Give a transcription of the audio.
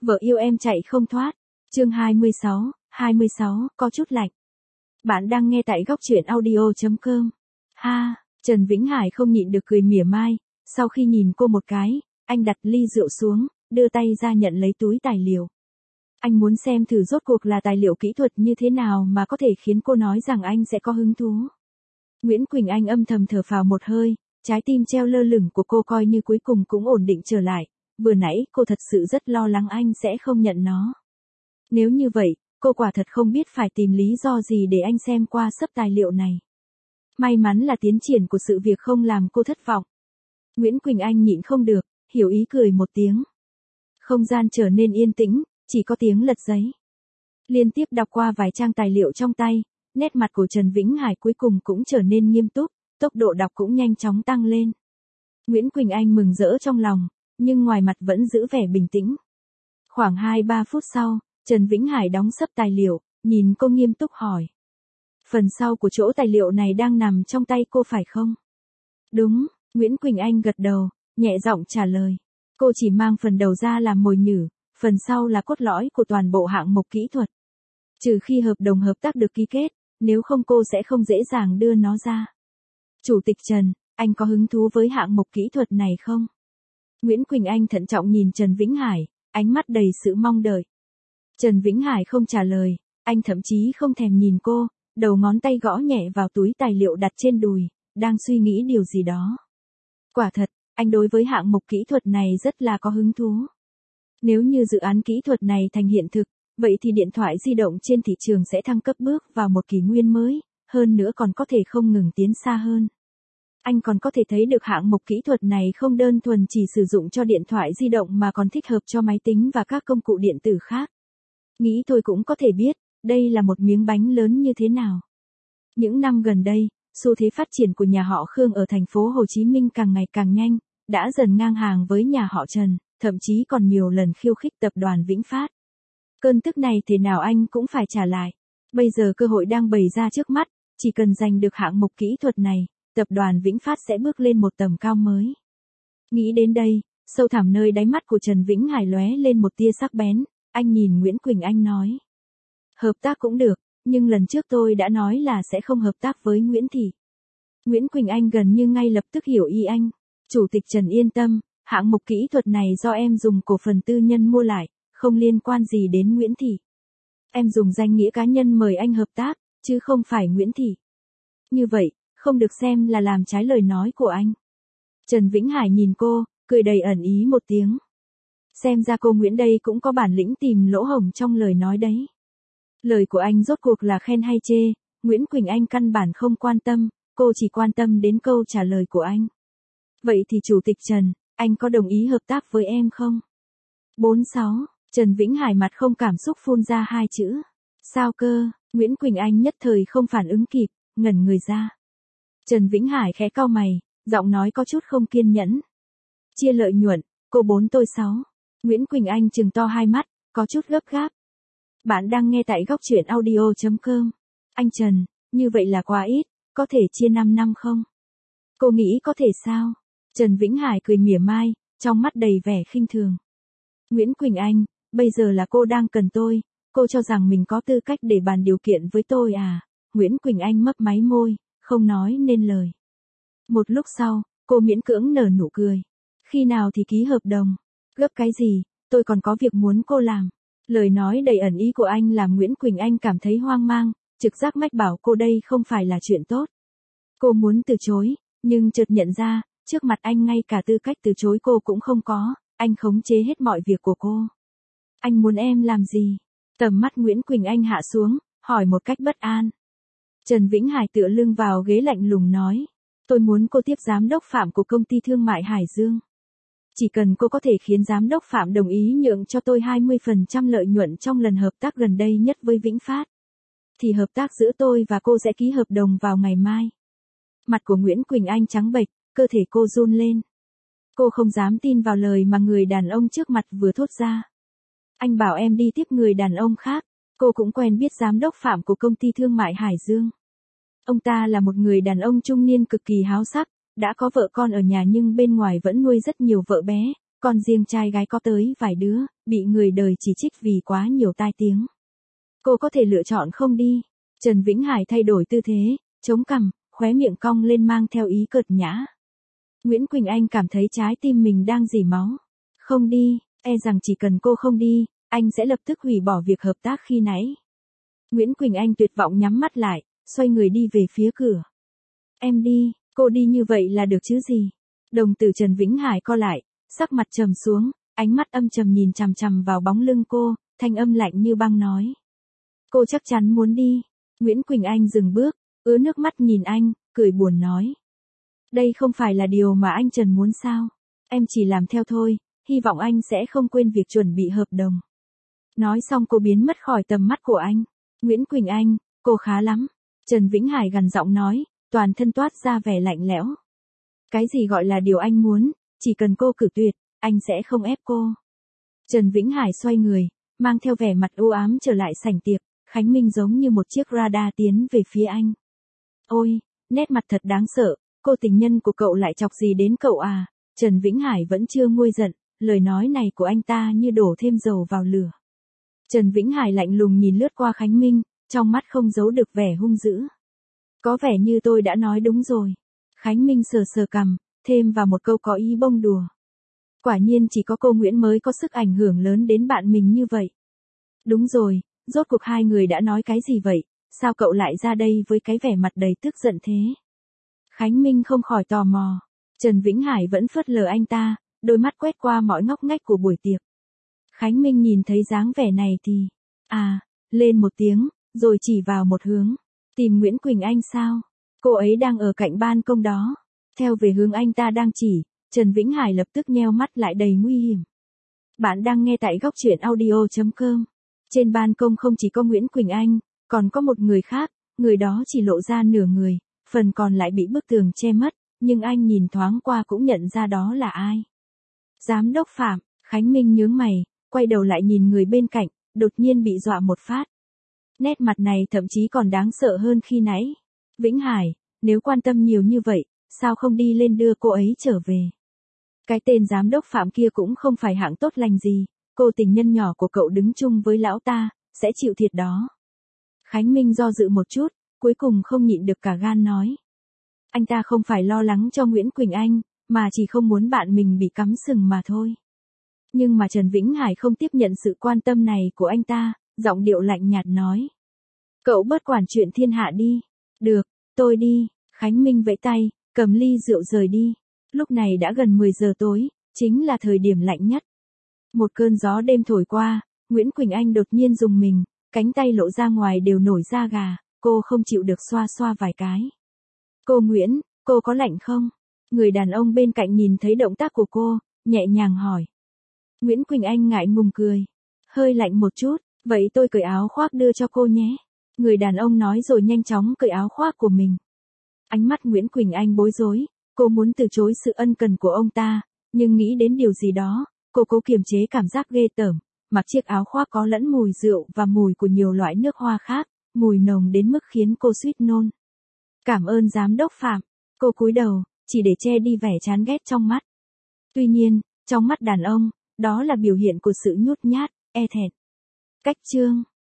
Vợ yêu em chạy không thoát. Chương 26, có chút lạnh. Bạn đang nghe tại góc truyện audio.com. Ha, Trần Vĩnh Hải không nhịn được cười mỉa mai, sau khi nhìn cô một cái, anh đặt ly rượu xuống, đưa tay ra nhận lấy túi tài liệu. Anh muốn xem thử rốt cuộc là tài liệu kỹ thuật như thế nào mà có thể khiến cô nói rằng anh sẽ có hứng thú. Nguyễn Quỳnh Anh âm thầm thở phào một hơi, trái tim treo lơ lửng của cô coi như cuối cùng cũng ổn định trở lại, vừa nãy cô thật sự rất lo lắng anh sẽ không nhận nó. Nếu như vậy, cô quả thật không biết phải tìm lý do gì để anh xem qua sấp tài liệu này. May mắn là tiến triển của sự việc không làm cô thất vọng. Nguyễn Quỳnh Anh nhịn không được, hiểu ý cười một tiếng. Không gian trở nên yên tĩnh, chỉ có tiếng lật giấy. Liên tiếp đọc qua vài trang tài liệu trong tay, nét mặt của Trần Vĩnh Hải cuối cùng cũng trở nên nghiêm túc, tốc độ đọc cũng nhanh chóng tăng lên. Nguyễn Quỳnh Anh mừng rỡ trong lòng, nhưng ngoài mặt vẫn giữ vẻ bình tĩnh. Khoảng 2-3 phút sau, Trần Vĩnh Hải đóng sấp tài liệu, nhìn cô nghiêm túc hỏi. Phần sau của chỗ tài liệu này đang nằm trong tay cô phải không? Đúng, Nguyễn Quỳnh Anh gật đầu, nhẹ giọng trả lời. Cô chỉ mang phần đầu ra làm mồi nhử, phần sau là cốt lõi của toàn bộ hạng mục kỹ thuật. Trừ khi hợp đồng hợp tác được ký kết, nếu không cô sẽ không dễ dàng đưa nó ra. Chủ tịch Trần, anh có hứng thú với hạng mục kỹ thuật này không? Nguyễn Quỳnh Anh thận trọng nhìn Trần Vĩnh Hải, ánh mắt đầy sự mong đợi. Trần Vĩnh Hải không trả lời, anh thậm chí không thèm nhìn cô, đầu ngón tay gõ nhẹ vào túi tài liệu đặt trên đùi, đang suy nghĩ điều gì đó. Quả thật, anh đối với hạng mục kỹ thuật này rất là có hứng thú. Nếu như dự án kỹ thuật này thành hiện thực, vậy thì điện thoại di động trên thị trường sẽ thăng cấp bước vào một kỷ nguyên mới, hơn nữa còn có thể không ngừng tiến xa hơn. Anh còn có thể thấy được hạng mục kỹ thuật này không đơn thuần chỉ sử dụng cho điện thoại di động mà còn thích hợp cho máy tính và các công cụ điện tử khác. Nghĩ thôi cũng có thể biết, đây là một miếng bánh lớn như thế nào. Những năm gần đây, xu thế phát triển của nhà họ Khương ở thành phố Hồ Chí Minh càng ngày càng nhanh, đã dần ngang hàng với nhà họ Trần, thậm chí còn nhiều lần khiêu khích tập đoàn Vĩnh Phát. Cơn tức này thế nào anh cũng phải trả lại. Bây giờ cơ hội đang bày ra trước mắt, chỉ cần giành được hạng mục kỹ thuật này, tập đoàn Vĩnh Phát sẽ bước lên một tầm cao mới. Nghĩ đến đây, sâu thẳm nơi đáy mắt của Trần Vĩnh Hải lóe lên một tia sắc bén, anh nhìn Nguyễn Quỳnh Anh nói. Hợp tác cũng được, nhưng lần trước tôi đã nói là sẽ không hợp tác với Nguyễn Thị. Nguyễn Quỳnh Anh gần như ngay lập tức hiểu ý anh. Chủ tịch Trần yên tâm, hạng mục kỹ thuật này do em dùng cổ phần tư nhân mua lại, không liên quan gì đến Nguyễn Thị. Em dùng danh nghĩa cá nhân mời anh hợp tác, chứ không phải Nguyễn Thị. Như vậy, không được xem là làm trái lời nói của anh. Trần Vĩnh Hải nhìn cô, cười đầy ẩn ý một tiếng. Xem ra cô Nguyễn đây cũng có bản lĩnh tìm lỗ hổng trong lời nói đấy. Lời của anh rốt cuộc là khen hay chê, Nguyễn Quỳnh Anh căn bản không quan tâm, cô chỉ quan tâm đến câu trả lời của anh. Vậy thì Chủ tịch Trần, anh có đồng ý hợp tác với em không? 46, Trần Vĩnh Hải mặt không cảm xúc phun ra hai chữ. Sao cơ? Nguyễn Quỳnh Anh nhất thời không phản ứng kịp, ngẩn người ra. Trần Vĩnh Hải khẽ cau mày, giọng nói có chút không kiên nhẫn. Chia lợi nhuận, cô 4 tôi 6. Nguyễn Quỳnh Anh trừng to hai mắt, có chút gấp gáp. Bạn đang nghe tại góc truyện audio.com. Anh Trần, như vậy là quá ít, có thể chia 5 năm không? Cô nghĩ có thể sao? Trần Vĩnh Hải cười mỉa mai, trong mắt đầy vẻ khinh thường. Nguyễn Quỳnh Anh, bây giờ là cô đang cần tôi, cô cho rằng mình có tư cách để bàn điều kiện với tôi à? Nguyễn Quỳnh Anh mấp máy môi, không nói nên lời. Một lúc sau, cô miễn cưỡng nở nụ cười. Khi nào thì ký hợp đồng? Gấp cái gì, tôi còn có việc muốn cô làm. Lời nói đầy ẩn ý của anh làm Nguyễn Quỳnh Anh cảm thấy hoang mang, trực giác mách bảo cô đây không phải là chuyện tốt. Cô muốn từ chối, nhưng chợt nhận ra, trước mặt anh ngay cả tư cách từ chối cô cũng không có, anh khống chế hết mọi việc của cô. Anh muốn em làm gì? Tầm mắt Nguyễn Quỳnh Anh hạ xuống, hỏi một cách bất an. Trần Vĩnh Hải tựa lưng vào ghế lạnh lùng nói. Tôi muốn cô tiếp giám đốc Phạm của công ty thương mại Hải Dương. Chỉ cần cô có thể khiến giám đốc Phạm đồng ý nhượng cho tôi 20% lợi nhuận trong lần hợp tác gần đây nhất với Vĩnh Phát, thì hợp tác giữa tôi và cô sẽ ký hợp đồng vào ngày mai. Mặt của Nguyễn Quỳnh Anh trắng bệch, cơ thể cô run lên. Cô không dám tin vào lời mà người đàn ông trước mặt vừa thốt ra. Anh bảo em đi tiếp người đàn ông khác, cô cũng quen biết giám đốc Phạm của công ty thương mại Hải Dương. Ông ta là một người đàn ông trung niên cực kỳ háo sắc, đã có vợ con ở nhà nhưng bên ngoài vẫn nuôi rất nhiều vợ bé, con riêng trai gái có tới vài đứa, bị người đời chỉ trích vì quá nhiều tai tiếng. Cô có thể lựa chọn không đi. Trần Vĩnh Hải thay đổi tư thế, chống cằm, khóe miệng cong lên mang theo ý cợt nhã. Nguyễn Quỳnh Anh cảm thấy trái tim mình đang rỉ máu. Không đi, e rằng chỉ cần cô không đi, anh sẽ lập tức hủy bỏ việc hợp tác khi nãy. Nguyễn Quỳnh Anh tuyệt vọng nhắm mắt lại, xoay người đi về phía cửa. Em đi, cô đi như vậy là được chứ gì? Đồng tử Trần Vĩnh Hải co lại, sắc mặt trầm xuống, ánh mắt âm trầm nhìn chằm chằm vào bóng lưng cô, thanh âm lạnh như băng nói. Cô chắc chắn muốn đi. Nguyễn Quỳnh Anh dừng bước, ứa nước mắt nhìn anh, cười buồn nói. Đây không phải là điều mà anh Trần muốn sao? Em chỉ làm theo thôi, hy vọng anh sẽ không quên việc chuẩn bị hợp đồng. Nói xong cô biến mất khỏi tầm mắt của anh. Nguyễn Quỳnh Anh, cô khá lắm. Trần Vĩnh Hải gằn giọng nói, toàn thân toát ra vẻ lạnh lẽo. Cái gì gọi là điều anh muốn, chỉ cần cô cử tuyệt, anh sẽ không ép cô. Trần Vĩnh Hải xoay người, mang theo vẻ mặt u ám trở lại sảnh tiệc, Khánh Minh giống như một chiếc radar tiến về phía anh. Ôi, nét mặt thật đáng sợ, cô tình nhân của cậu lại chọc gì đến cậu à? Trần Vĩnh Hải vẫn chưa nguôi giận, lời nói này của anh ta như đổ thêm dầu vào lửa. Trần Vĩnh Hải lạnh lùng nhìn lướt qua Khánh Minh, trong mắt không giấu được vẻ hung dữ. Có vẻ như tôi đã nói đúng rồi. Khánh Minh sờ sờ cằm, thêm vào một câu có ý bông đùa. Quả nhiên chỉ có cô Nguyễn mới có sức ảnh hưởng lớn đến bạn mình như vậy. Đúng rồi, rốt cuộc hai người đã nói cái gì vậy, sao cậu lại ra đây với cái vẻ mặt đầy tức giận thế? Khánh Minh không khỏi tò mò. Trần Vĩnh Hải vẫn phớt lờ anh ta, đôi mắt quét qua mọi ngóc ngách của buổi tiệc. Khánh Minh nhìn thấy dáng vẻ này thì, lên một tiếng, rồi chỉ vào một hướng. Tìm Nguyễn Quỳnh Anh sao? Cô ấy đang ở cạnh ban công đó. Theo về hướng anh ta đang chỉ, Trần Vĩnh Hải lập tức nheo mắt lại đầy nguy hiểm. Bạn đang nghe tại góc truyện audio.com. Trên ban công không chỉ có Nguyễn Quỳnh Anh, còn có một người khác, người đó chỉ lộ ra nửa người, phần còn lại bị bức tường che mất, nhưng anh nhìn thoáng qua cũng nhận ra đó là ai. Giám đốc Phạm. Khánh Minh nhướng mày, quay đầu lại nhìn người bên cạnh, đột nhiên bị dọa một phát. Nét mặt này thậm chí còn đáng sợ hơn khi nãy. Vĩnh Hải, nếu quan tâm nhiều như vậy, sao không đi lên đưa cô ấy trở về? Cái tên giám đốc Phạm kia cũng không phải hạng tốt lành gì, cô tình nhân nhỏ của cậu đứng chung với lão ta, sẽ chịu thiệt đó. Khánh Minh do dự một chút, cuối cùng không nhịn được cả gan nói. Anh ta không phải lo lắng cho Nguyễn Quỳnh Anh, mà chỉ không muốn bạn mình bị cắm sừng mà thôi. Nhưng mà Trần Vĩnh Hải không tiếp nhận sự quan tâm này của anh ta, giọng điệu lạnh nhạt nói. Cậu bớt quản chuyện thiên hạ đi. Được, tôi đi. Khánh Minh vẫy tay, cầm ly rượu rời đi. Lúc này đã gần 10 giờ tối, chính là thời điểm lạnh nhất. Một cơn gió đêm thổi qua, Nguyễn Quỳnh Anh đột nhiên rùng mình, cánh tay lộ ra ngoài đều nổi da gà, cô không chịu được xoa xoa vài cái. Cô Nguyễn, cô có lạnh không? Người đàn ông bên cạnh nhìn thấy động tác của cô, nhẹ nhàng hỏi. Nguyễn Quỳnh Anh ngại ngùng cười. Hơi lạnh một chút, vậy tôi cởi áo khoác đưa cho cô nhé. Người đàn ông nói rồi nhanh chóng cởi áo khoác của mình. Ánh mắt Nguyễn Quỳnh Anh bối rối, cô muốn từ chối sự ân cần của ông ta, nhưng nghĩ đến điều gì đó, cô cố kiềm chế cảm giác ghê tởm, mặc chiếc áo khoác có lẫn mùi rượu và mùi của nhiều loại nước hoa khác, mùi nồng đến mức khiến cô suýt nôn. Cảm ơn giám đốc Phạm, cô cúi đầu, chỉ để che đi vẻ chán ghét trong mắt. Tuy nhiên, trong mắt đàn ông, đó là biểu hiện của sự nhút nhát, e thẹn. Cách chương